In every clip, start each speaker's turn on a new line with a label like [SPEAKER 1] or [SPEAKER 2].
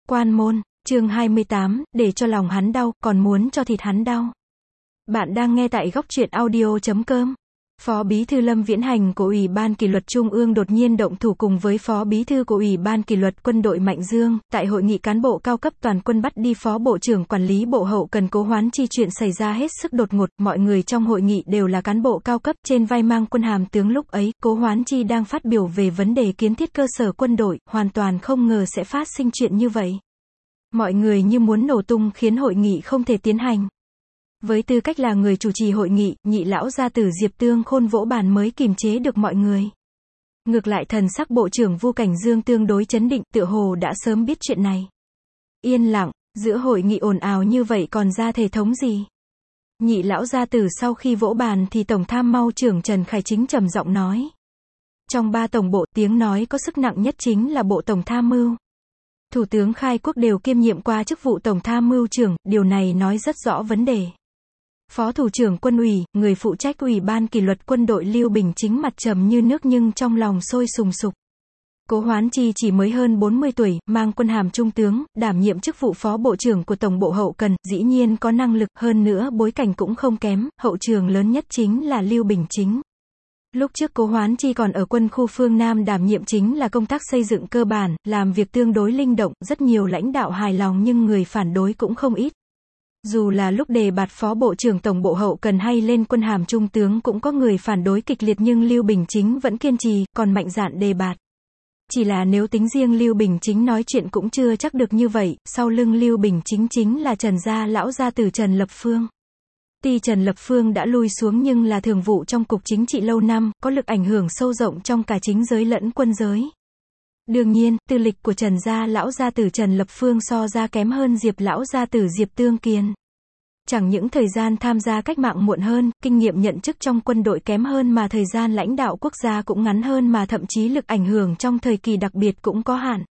[SPEAKER 1] Quan môn, chương 28, để cho lòng hắn đau, còn muốn cho thịt hắn đau. Bạn đang nghe tại góc truyện audio.com. Phó Bí thư Lâm Viễn Hành của Ủy ban Kỷ luật Trung ương đột nhiên động thủ cùng với Phó Bí thư của Ủy ban Kỷ luật Quân đội Mạnh Dương, tại hội nghị cán bộ cao cấp toàn quân bắt đi Phó Bộ trưởng Quản lý Bộ Hậu cần Cố Hoán Chi. Chuyện xảy ra hết sức đột ngột, mọi người trong hội nghị đều là cán bộ cao cấp, trên vai mang quân hàm tướng. Lúc ấy, Cố Hoán Chi đang phát biểu về vấn đề kiến thiết cơ sở quân đội, hoàn toàn không ngờ sẽ phát sinh chuyện như vậy. Mọi người như muốn nổ tung khiến hội nghị không thể tiến hành. Với tư cách là người chủ trì hội nghị, nhị lão gia tử Diệp Tương Khôn vỗ bàn mới kiềm chế được mọi người. Ngược lại thần sắc Bộ trưởng Vu Cảnh Dương tương đối chấn định, tựa hồ đã sớm biết chuyện này. Yên lặng, giữa hội nghị ồn ào như vậy còn ra thể thống gì? Nhị lão gia tử sau khi vỗ bàn thì Tổng tham mưu trưởng Trần Khải Chính trầm giọng nói. Trong 3 tổng bộ, tiếng nói có sức nặng nhất chính là Bộ Tổng tham mưu. Thủ tướng Khai Quốc đều kiêm nhiệm qua chức vụ Tổng tham mưu trưởng, điều này nói rất rõ vấn đề. Phó Thủ trưởng Quân ủy, người phụ trách Ủy ban Kỷ luật Quân đội Lưu Bình Chính mặt trầm như nước nhưng trong lòng sôi sùng sục. Cố Hoán Chi chỉ mới hơn 40 tuổi, mang quân hàm trung tướng, đảm nhiệm chức vụ Phó Bộ trưởng của Tổng bộ Hậu cần, dĩ nhiên có năng lực, hơn nữa bối cảnh cũng không kém, hậu trường lớn nhất chính là Lưu Bình Chính. Lúc trước Cố Hoán Chi còn ở quân khu phương Nam đảm nhiệm chính là công tác xây dựng cơ bản, làm việc tương đối linh động, rất nhiều lãnh đạo hài lòng nhưng người phản đối cũng không ít. Dù là lúc đề bạt Phó Bộ trưởng Tổng bộ Hậu cần hay lên quân hàm trung tướng cũng có người phản đối kịch liệt nhưng Lưu Bình Chính vẫn kiên trì, còn mạnh dạn đề bạt. Chỉ là nếu tính riêng Lưu Bình Chính nói chuyện cũng chưa chắc được như vậy, sau lưng Lưu Bình Chính chính là Trần gia lão gia tử Trần Lập Phương. Tuy Trần Lập Phương đã lui xuống nhưng là thường vụ trong cục chính trị lâu năm, có lực ảnh hưởng sâu rộng trong cả chính giới lẫn quân giới. Đương nhiên, tư lịch của Trần gia lão gia tử Trần Lập Phương so ra kém hơn Diệp lão gia tử Diệp Tương Kiên. Chẳng những thời gian tham gia cách mạng muộn hơn, kinh nghiệm nhận chức trong quân đội kém hơn mà thời gian lãnh đạo quốc gia cũng ngắn hơn mà thậm chí lực ảnh hưởng trong thời kỳ đặc biệt cũng có hạn.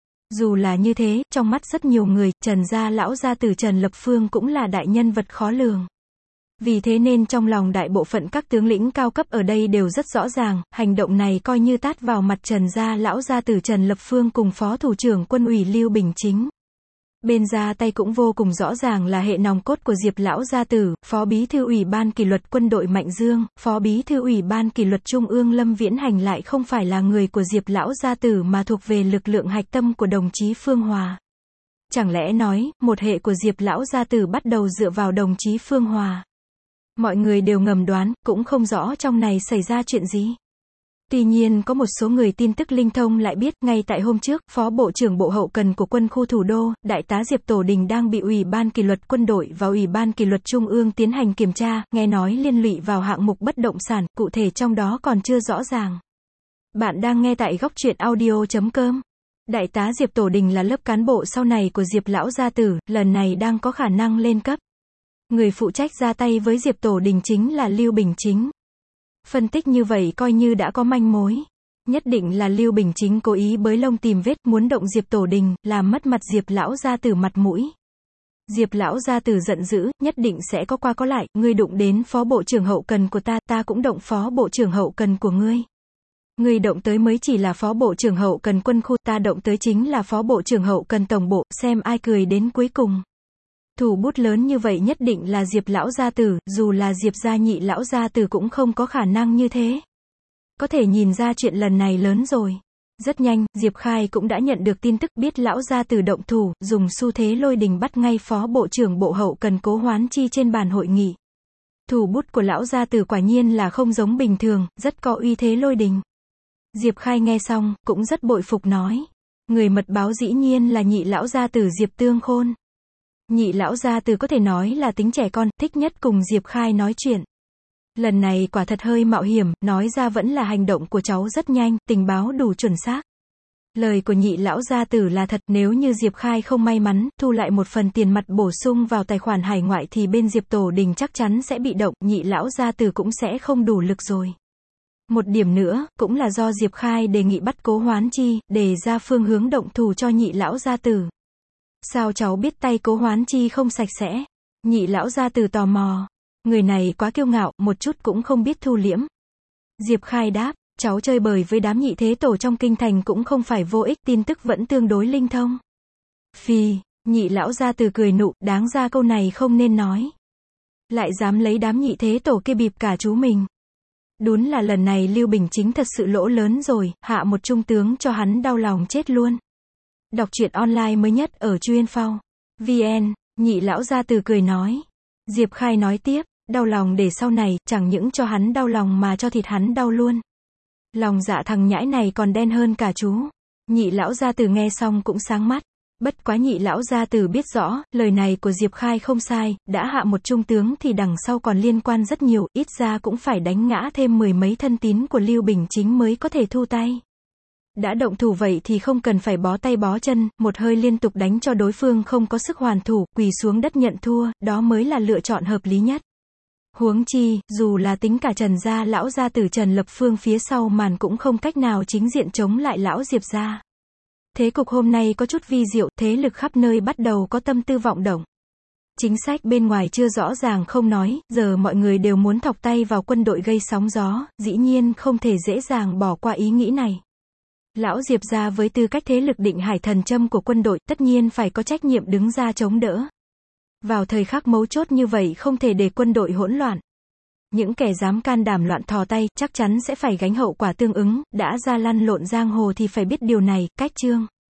[SPEAKER 1] Dù là như thế, trong mắt rất nhiều người, Trần gia lão gia tử Trần Lập Phương cũng là đại nhân vật khó lường. Vì thế nên trong lòng đại bộ phận các tướng lĩnh cao cấp ở đây đều rất rõ ràng, hành động này coi như tát vào mặt Trần gia lão gia tử Trần Lập Phương cùng Phó Thủ trưởng Quân ủy Lưu Bình Chính. Bên ra tay cũng vô cùng rõ ràng là hệ nòng cốt của Diệp lão gia tử, Phó Bí thư Ủy ban Kỷ luật Quân đội Mạnh Dương, Phó Bí thư Ủy ban Kỷ luật Trung ương Lâm Viễn Hành lại không phải là người của Diệp lão gia tử mà thuộc về lực lượng hạch tâm của đồng chí Phương Hòa. Chẳng lẽ nói, một hệ của Diệp lão gia tử bắt đầu dựa vào đồng chí Phương Hòa? Mọi người đều ngầm đoán, cũng không rõ trong này xảy ra chuyện gì. Tuy nhiên có một số người tin tức linh thông lại biết, ngay tại hôm trước, Phó Bộ trưởng Bộ Hậu cần của quân khu thủ đô, Đại tá Diệp Tổ Đình đang bị Ủy ban Kỷ luật Quân đội và Ủy ban Kỷ luật Trung ương tiến hành kiểm tra, nghe nói liên lụy vào hạng mục bất động sản, cụ thể trong đó còn chưa rõ ràng. Bạn đang nghe tại góc truyện audio.com. Đại tá Diệp Tổ Đình là lớp cán bộ sau này của Diệp lão gia tử, lần này đang có khả năng lên cấp. Người phụ trách ra tay với Diệp Tổ Đình chính là Lưu Bình Chính. Phân tích như vậy coi như đã có manh mối. Nhất định là Lưu Bình Chính cố ý bới lông tìm vết, muốn động Diệp Tổ Đình, làm mất mặt Diệp lão gia tử mặt mũi. Diệp lão gia tử giận dữ, nhất định sẽ có qua có lại, ngươi đụng đến Phó Bộ trưởng Hậu cần của ta, ta cũng động Phó Bộ trưởng Hậu cần của ngươi. Ngươi động tới mới chỉ là Phó Bộ trưởng Hậu cần quân khu, ta động tới chính là Phó Bộ trưởng Hậu cần tổng bộ, xem ai cười đến cuối cùng. Thủ bút lớn như vậy nhất định là Diệp lão gia tử, dù là Diệp gia nhị lão gia tử cũng không có khả năng như thế. Có thể nhìn ra chuyện lần này lớn rồi. Rất nhanh, Diệp Khai cũng đã nhận được tin tức biết lão gia tử động thủ, dùng xu thế lôi đình bắt ngay Phó Bộ trưởng Bộ Hậu cần Cố Hoán Chi trên bàn hội nghị. Thủ bút của lão gia tử quả nhiên là không giống bình thường, rất có uy thế lôi đình. Diệp Khai nghe xong, cũng rất bội phục nói. Người mật báo dĩ nhiên là nhị lão gia tử Diệp Tương Khôn. Nhị lão gia tử có thể nói là tính trẻ con, thích nhất cùng Diệp Khai nói chuyện. Lần này quả thật hơi mạo hiểm, nói ra vẫn là hành động của cháu rất nhanh, tình báo đủ chuẩn xác. Lời của nhị lão gia tử là thật, nếu như Diệp Khai không may mắn, thu lại một phần tiền mặt bổ sung vào tài khoản hải ngoại thì bên Diệp Tổ Đình chắc chắn sẽ bị động, nhị lão gia tử cũng sẽ không đủ lực rồi. Một điểm nữa, cũng là do Diệp Khai đề nghị bắt Cố Hoán Chi, để ra phương hướng động thủ cho nhị lão gia tử. Sao cháu biết tay Cố Hoán Chi không sạch sẽ? Nhị lão gia tử tò mò. Người này quá kiêu ngạo, một chút cũng không biết thu liễm. Diệp Khai đáp, cháu chơi bời với đám nhị thế tổ trong kinh thành cũng không phải vô ích, tin tức vẫn tương đối linh thông. Phì, nhị lão gia tử cười nụ, đáng ra câu này không nên nói. Lại dám lấy đám nhị thế tổ kia bịp cả chú mình. Đúng là lần này Lưu Bình Chính thật sự lỗ lớn rồi, hạ một trung tướng cho hắn đau lòng chết luôn. Đọc truyện online mới nhất ở Chuyên Phao. VN, nhị lão gia tử cười nói. Diệp Khai nói tiếp, đau lòng để sau này, chẳng những cho hắn đau lòng mà cho thịt hắn đau luôn. Lòng dạ thằng nhãi này còn đen hơn cả chú. Nhị lão gia tử nghe xong cũng sáng mắt. Bất quá nhị lão gia tử biết rõ, lời này của Diệp Khai không sai, đã hạ một trung tướng thì đằng sau còn liên quan rất nhiều, ít ra cũng phải đánh ngã thêm 10 mấy thân tín của Lưu Bình Chính mới có thể thu tay. Đã động thủ vậy thì không cần phải bó tay bó chân, một hơi liên tục đánh cho đối phương không có sức hoàn thủ, quỳ xuống đất nhận thua, đó mới là lựa chọn hợp lý nhất. Huống chi, dù là tính cả Trần gia lão gia tử Trần Lập Phương phía sau màn cũng không cách nào chính diện chống lại lão Diệp gia. Thế cục hôm nay có chút vi diệu, thế lực khắp nơi bắt đầu có tâm tư vọng động. Chính sách bên ngoài chưa rõ ràng không nói, giờ mọi người đều muốn thọc tay vào quân đội gây sóng gió, dĩ nhiên không thể dễ dàng bỏ qua ý nghĩ này. Lão Diệp gia với tư cách thế lực định hải thần châm của quân đội, tất nhiên phải có trách nhiệm đứng ra chống đỡ. Vào thời khắc mấu chốt như vậy không thể để quân đội hỗn loạn. Những kẻ dám can đảm loạn thò tay, chắc chắn sẽ phải gánh hậu quả tương ứng, đã ra lăn lộn giang hồ thì phải biết điều này, cách chương.